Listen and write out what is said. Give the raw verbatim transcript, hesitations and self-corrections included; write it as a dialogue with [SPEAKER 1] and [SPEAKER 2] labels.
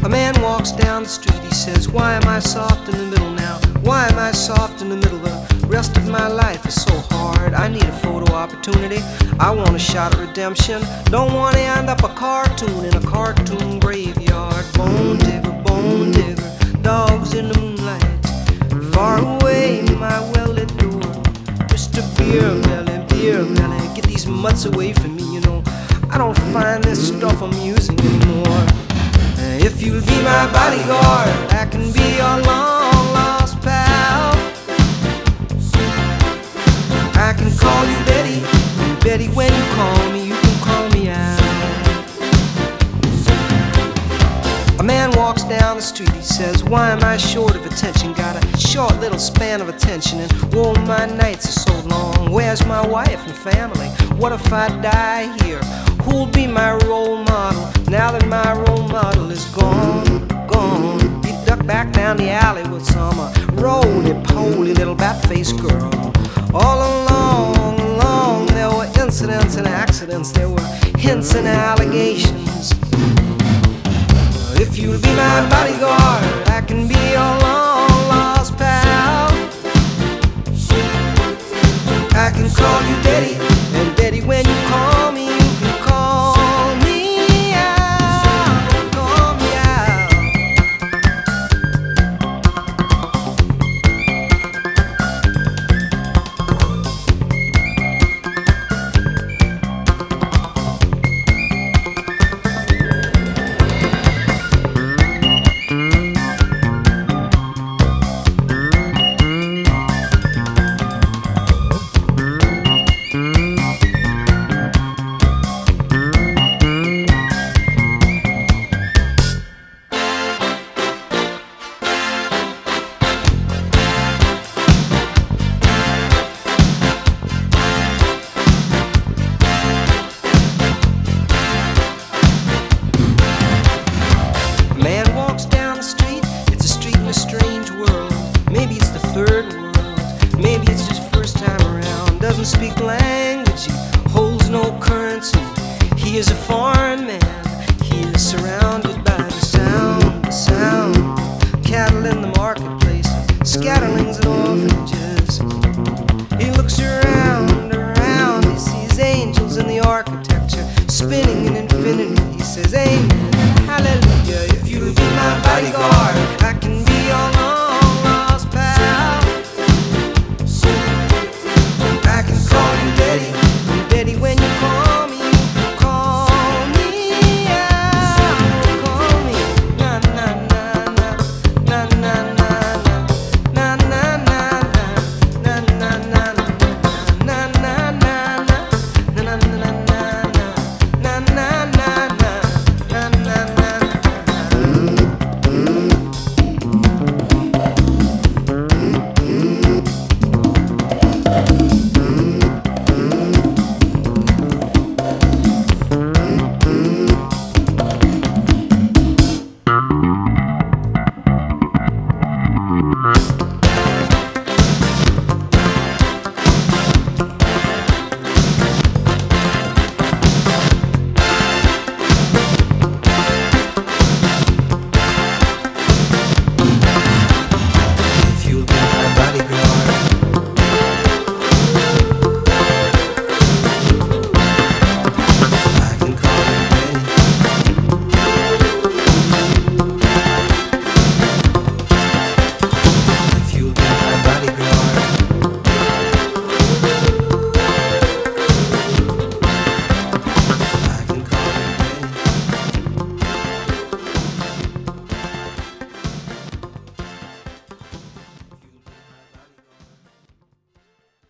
[SPEAKER 1] A man walks down the street, he says, why am I soft in the middle now? Why am I soft in the middle? The rest of my life is so hard. I need a photo opportunity. I want a shot at redemption. Don't want to end up a cartoon in a cartoon graveyard. Bone digger, bone digger, dogs in the moonlight. Far away, my well-lit door. Mister Beer Belly, Beer Belly, get these mutts away from me, you know. I don't find this stuff amusing anymore. If you'll be my bodyguard, I can be your long-lost pal. I can call you Betty, and Betty, when you call me, you can call me out. A man walks down the street, he says, why am I short of attention? Got a short little span of attention, and whoa, my nights are so long. Where's my wife and family? What if I die here? Who'll be my role model now that my role model is gone, gone? He ducked back down the alley with some uh, roly-poly little bat-faced girl. All along, along, there were incidents and accidents. There were hints and allegations. If you'll be my bodyguard, I can be your long-lost pal. I can call you Betty, and Betty, when you call me, you can call me out, call me out. Maybe it's the third world, maybe it's his first time around. Doesn't speak language, he holds no currency. He is a foreign man, he is surrounded by the sound, the sound. Cattle in the marketplace, scatterlings and orphanages. He looks around, around, he sees angels in the architecture, spinning in infinity. He says, angels